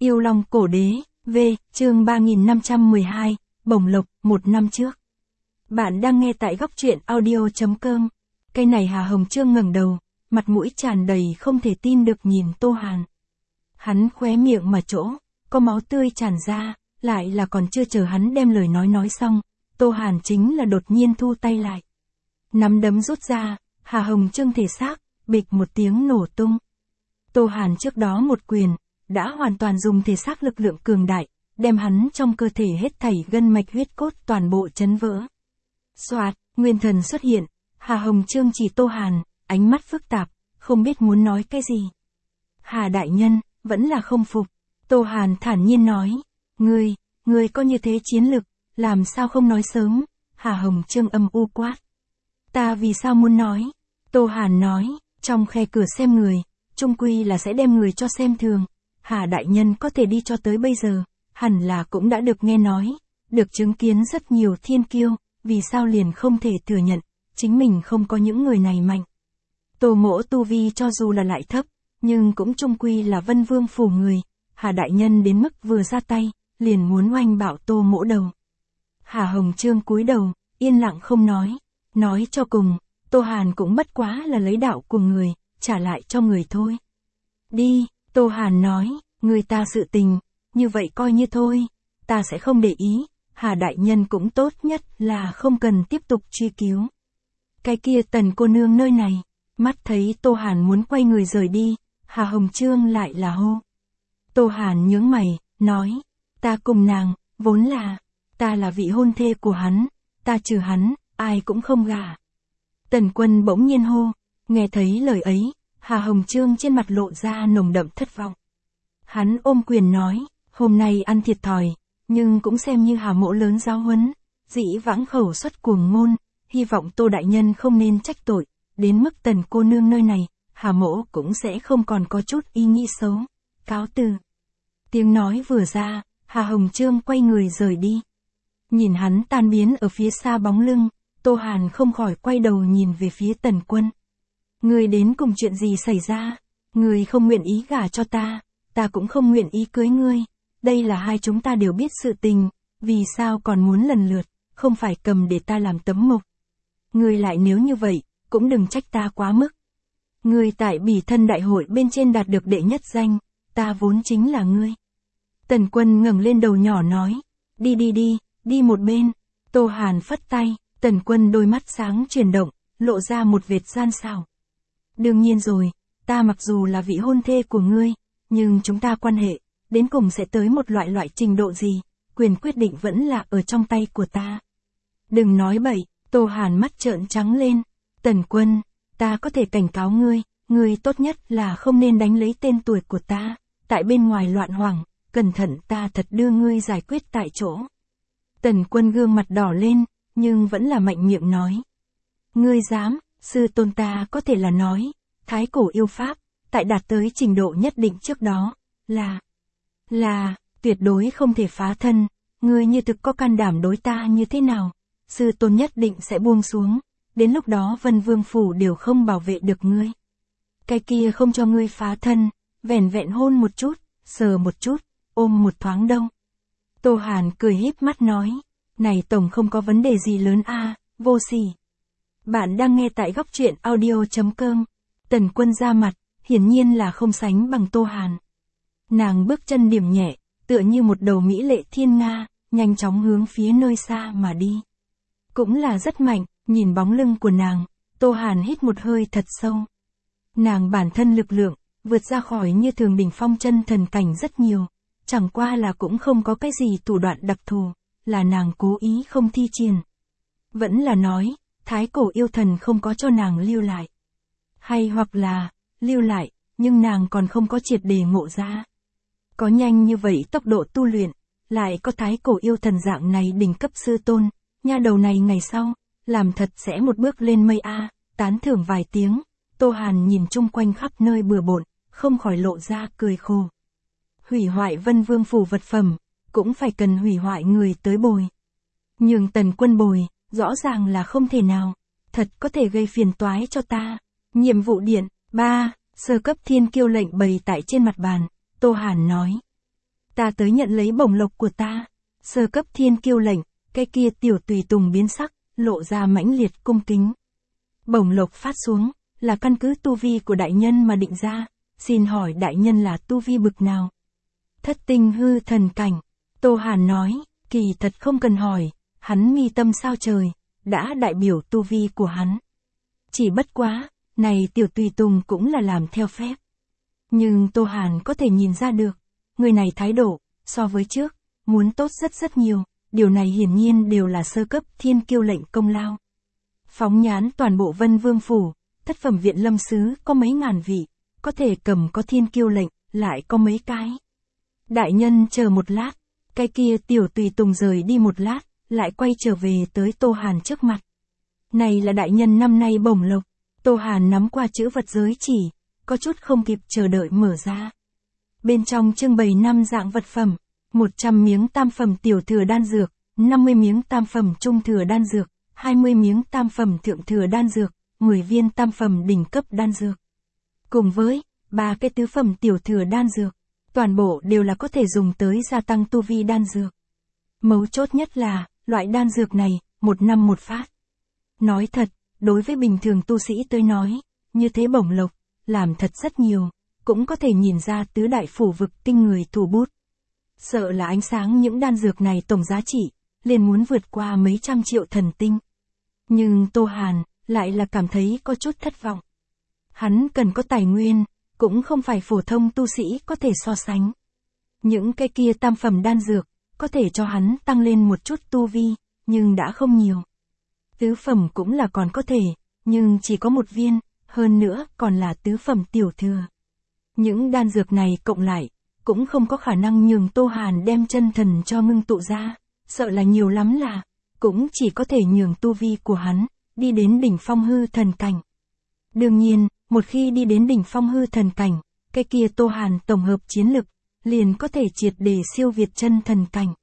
Yêu Long Cổ Đế, V, chương 3512, Bổng Lộc, 1 năm trước. Bạn đang nghe tại góc truyện audio.com. Cây này Hà Hồng Chương ngẩng đầu, mặt mũi tràn đầy không thể tin được nhìn Tô Hàn. Hắn khóe miệng mà chỗ, có máu tươi tràn ra, lại là còn chưa chờ hắn đem lời nói xong, Tô Hàn chính là đột nhiên thu tay lại. Nắm đấm rút ra, Hà Hồng Chương thể xác, bịch một tiếng nổ tung. Tô Hàn trước đó một quyền, đã hoàn toàn dùng thể xác lực lượng cường đại, đem hắn trong cơ thể hết thảy gân mạch huyết cốt toàn bộ chấn vỡ. Soạt, nguyên thần xuất hiện, Hà Hồng Chương chỉ Tô Hàn, ánh mắt phức tạp, không biết muốn nói cái gì. Hà đại nhân, vẫn là không phục. Tô Hàn thản nhiên nói, ngươi có như thế chiến lực, làm sao không nói sớm. Hà Hồng Chương âm u quát. Ta vì sao muốn nói? Tô Hàn nói, trong khe cửa xem người, chung quy là sẽ đem người cho xem thường. Hà đại nhân có thể đi cho tới bây giờ, hẳn là cũng đã được nghe nói, được chứng kiến rất nhiều thiên kiêu, vì sao liền không thể thừa nhận, chính mình không có những người này mạnh. Tô Mỗ tu vi cho dù là lại thấp, nhưng cũng chung quy là Vân Vương phủ người, Hà đại nhân đến mức vừa ra tay, liền muốn oanh bạo Tô Mỗ đầu. Hà Hồng Chương cúi đầu, yên lặng không nói cho cùng, Tô Hàn cũng bất quá là lấy đạo của người, trả lại cho người thôi. Đi, Tô Hàn nói, người ta sự tình, như vậy coi như thôi, ta sẽ không để ý, Hà đại nhân cũng tốt nhất là không cần tiếp tục truy cứu. Cái kia Tần cô nương nơi này, mắt thấy Tô Hàn muốn quay người rời đi, Hà Hồng Chương lại là hô. Tô Hàn nhướng mày, nói, ta cùng nàng, vốn là, ta là vị hôn thê của hắn, ta trừ hắn, ai cũng không gả. Tần Quân bỗng nhiên hô, nghe thấy lời ấy, Hà Hồng Chương trên mặt lộ ra nồng đậm thất vọng. Hắn ôm quyền nói, hôm nay ăn thiệt thòi, nhưng cũng xem như Hà mỗ lớn giáo huấn, dĩ vãng khẩu xuất cuồng ngôn, hy vọng Tô đại nhân không nên trách tội, đến mức Tần cô nương nơi này, Hà mỗ cũng sẽ không còn có chút ý nghĩ xấu. Cáo từ. Tiếng nói vừa ra, Hà Hồng Chương quay người rời đi. Nhìn hắn tan biến ở phía xa bóng lưng, Tô Hàn không khỏi quay đầu nhìn về phía Tần Quân. Người đến cùng chuyện gì xảy ra? Người không nguyện ý gả cho ta, ta cũng không nguyện ý cưới ngươi. Đây là hai chúng ta đều biết sự tình, vì sao còn muốn lần lượt, không phải cầm để ta làm tấm mộc. Người lại nếu như vậy, cũng đừng trách ta quá mức. Người tại Bỉ Thân đại hội bên trên đạt được đệ nhất danh, ta vốn chính là ngươi. Tần Quân ngẩng lên đầu nhỏ nói, đi một bên. Tô Hàn phất tay, Tần Quân đôi mắt sáng chuyển động, lộ ra một vệt gian xảo. Đương nhiên rồi, ta mặc dù là vị hôn thê của ngươi, nhưng chúng ta quan hệ, đến cùng sẽ tới một loại trình độ gì, quyền quyết định vẫn là ở trong tay của ta. Đừng nói bậy, Tô Hàn mắt trợn trắng lên. Tần Quân, ta có thể cảnh cáo ngươi tốt nhất là không nên đánh lấy tên tuổi của ta, tại bên ngoài loạn hoảng, cẩn thận ta thật đưa ngươi giải quyết tại chỗ. Tần Quân gương mặt đỏ lên, nhưng vẫn là mạnh miệng nói. Ngươi dám, sư tôn ta có thể là nói, thái cổ yêu pháp, tại đạt tới trình độ nhất định trước đó, là, tuyệt đối không thể phá thân, ngươi như thực có can đảm đối ta như thế nào, sư tôn nhất định sẽ buông xuống, đến lúc đó Vân Vương phủ đều không bảo vệ được ngươi. Cái kia không cho ngươi phá thân, vẻn vẹn hôn một chút, sờ một chút, ôm một thoáng đâu. Tô Hàn cười híp mắt nói, này tổng không có vấn đề gì lớn a, vô sỉ. Bạn đang nghe tại góc truyện audio.com. Tần Quân ra mặt, hiển nhiên là không sánh bằng Tô Hàn. Nàng bước chân điểm nhẹ, tựa như một đầu mỹ lệ thiên nga, nhanh chóng hướng phía nơi xa mà đi. Cũng là rất mạnh, nhìn bóng lưng của nàng, Tô Hàn hít một hơi thật sâu. Nàng bản thân lực lượng, vượt ra khỏi như thường đỉnh phong chân thần cảnh rất nhiều, chẳng qua là cũng không có cái gì thủ đoạn đặc thù, là nàng cố ý không thi triển. Vẫn là nói, thái cổ yêu thần không có cho nàng lưu lại. Hay hoặc là, lưu lại, nhưng nàng còn không có triệt để ngộ ra. Có nhanh như vậy tốc độ tu luyện, lại có thái cổ yêu thần dạng này đỉnh cấp sư tôn, nha đầu này ngày sau, làm thật sẽ một bước lên mây a. Tán thưởng vài tiếng, Tô Hàn nhìn chung quanh khắp nơi bừa bộn, không khỏi lộ ra cười khổ. Hủy hoại Vân Vương phủ vật phẩm, cũng phải cần hủy hoại người tới bồi. Nhưng Tần Quân bồi, rõ ràng là không thể nào, thật có thể gây phiền toái cho ta. Nhiệm vụ điện, 3, sơ cấp thiên kiêu lệnh bày tại trên mặt bàn, Tô Hàn nói. Ta tới nhận lấy bổng lộc của ta. Sơ cấp thiên kiêu lệnh, cái kia tiểu tùy tùng biến sắc, lộ ra mãnh liệt cung kính. Bổng lộc phát xuống, là căn cứ tu vi của đại nhân mà định ra, xin hỏi đại nhân là tu vi bực nào? Thất tinh hư thần cảnh. Tô Hàn nói, kỳ thật không cần hỏi, hắn mi tâm sao trời, đã đại biểu tu vi của hắn. Chỉ bất quá, này tiểu tùy tùng cũng là làm theo phép. Nhưng Tô Hàn có thể nhìn ra được, người này thái độ, so với trước, muốn tốt rất nhiều, điều này hiển nhiên đều là sơ cấp thiên kiêu lệnh công lao. Phóng nhãn toàn bộ Vân Vương Phủ, thất phẩm viện lâm sứ có mấy ngàn vị, có thể cầm có thiên kiêu lệnh, lại có mấy cái. Đại nhân chờ một lát, cái kia tiểu tùy tùng rời đi một lát, lại quay trở về tới Tô Hàn trước mặt. Này là đại nhân năm nay bổng lộc. Tô Hàn nắm qua chữ vật giới chỉ, có chút không kịp chờ đợi mở ra. Bên trong trưng bày 5 dạng vật phẩm, 100 miếng tam phẩm tiểu thừa đan dược, 50 miếng tam phẩm trung thừa đan dược, 20 miếng tam phẩm thượng thừa đan dược, 10 viên tam phẩm đỉnh cấp đan dược. Cùng với 3 cái tứ phẩm tiểu thừa đan dược, toàn bộ đều là có thể dùng tới gia tăng tu vi đan dược. Mấu chốt nhất là, loại đan dược này, 1 năm một phát. Nói thật, đối với bình thường tu sĩ tới nói, như thế bổng lộc, làm thật rất nhiều, cũng có thể nhìn ra tứ đại phủ vực kinh người thủ bút. Sợ là ánh sáng những đan dược này tổng giá trị, liền muốn vượt qua mấy trăm triệu thần tinh. Nhưng Tô Hàn, lại là cảm thấy có chút thất vọng. Hắn cần có tài nguyên, cũng không phải phổ thông tu sĩ có thể so sánh. Những cái kia tam phẩm đan dược, có thể cho hắn tăng lên một chút tu vi, nhưng đã không nhiều. Tứ phẩm cũng là còn có thể, nhưng chỉ có 1 viên, hơn nữa còn là tứ phẩm tiểu thừa. Những đan dược này cộng lại, cũng không có khả năng nhường Tô Hàn đem chân thần cho ngưng tụ ra, sợ là nhiều lắm là, cũng chỉ có thể nhường tu vi của hắn, đi đến đỉnh phong hư thần cảnh. Đương nhiên, một khi đi đến đỉnh phong hư thần cảnh, cái kia Tô Hàn tổng hợp chiến lực, liền có thể triệt để siêu việt chân thần cảnh.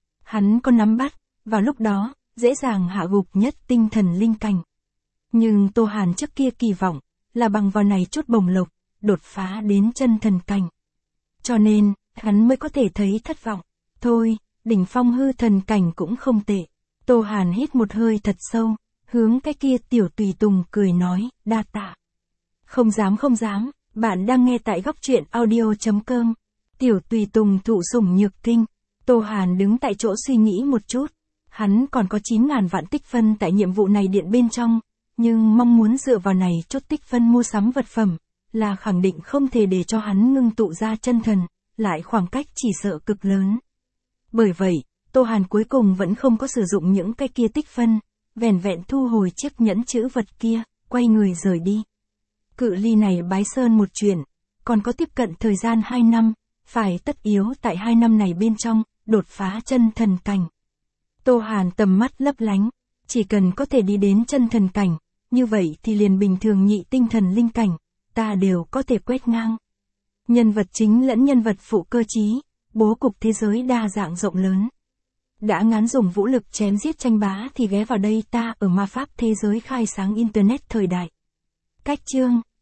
Hắn có nắm bắt, vào lúc đó, dễ dàng hạ gục nhất tinh thần linh cảnh. Nhưng Tô Hàn trước kia kỳ vọng, là bằng vào này chút bổng lộc, đột phá đến chân thần cảnh. Cho nên, hắn mới có thể thấy thất vọng. Thôi, đỉnh phong hư thần cảnh cũng không tệ. Tô Hàn hít một hơi thật sâu, hướng cái kia tiểu tùy tùng cười nói, đa tạ. Không dám, bạn đang nghe tại góc truyện audio.com. Tiểu tùy tùng thụ sủng nhược kinh. Tô Hàn đứng tại chỗ suy nghĩ một chút. Hắn còn có 9.000 vạn tích phân tại nhiệm vụ này điện bên trong, nhưng mong muốn dựa vào này chút tích phân mua sắm vật phẩm, là khẳng định không thể để cho hắn ngưng tụ ra chân thần, lại khoảng cách chỉ sợ cực lớn. Bởi vậy, Tô Hàn cuối cùng vẫn không có sử dụng những cái kia tích phân, vẻn vẹn thu hồi chiếc nhẫn chữ vật kia, quay người rời đi. Cự ly này bái sơn một chuyện, còn có tiếp cận thời gian 2 năm, phải tất yếu tại 2 năm này bên trong, đột phá chân thần cảnh. Tô Hàn tầm mắt lấp lánh, chỉ cần có thể đi đến chân thần cảnh, như vậy thì liền bình thường nhị tinh thần linh cảnh, ta đều có thể quét ngang. Nhân vật chính lẫn nhân vật phụ cơ trí, bố cục thế giới đa dạng rộng lớn. Đã ngán dùng vũ lực chém giết tranh bá thì ghé vào đây ta ở ma pháp thế giới khai sáng internet thời đại. Cách chương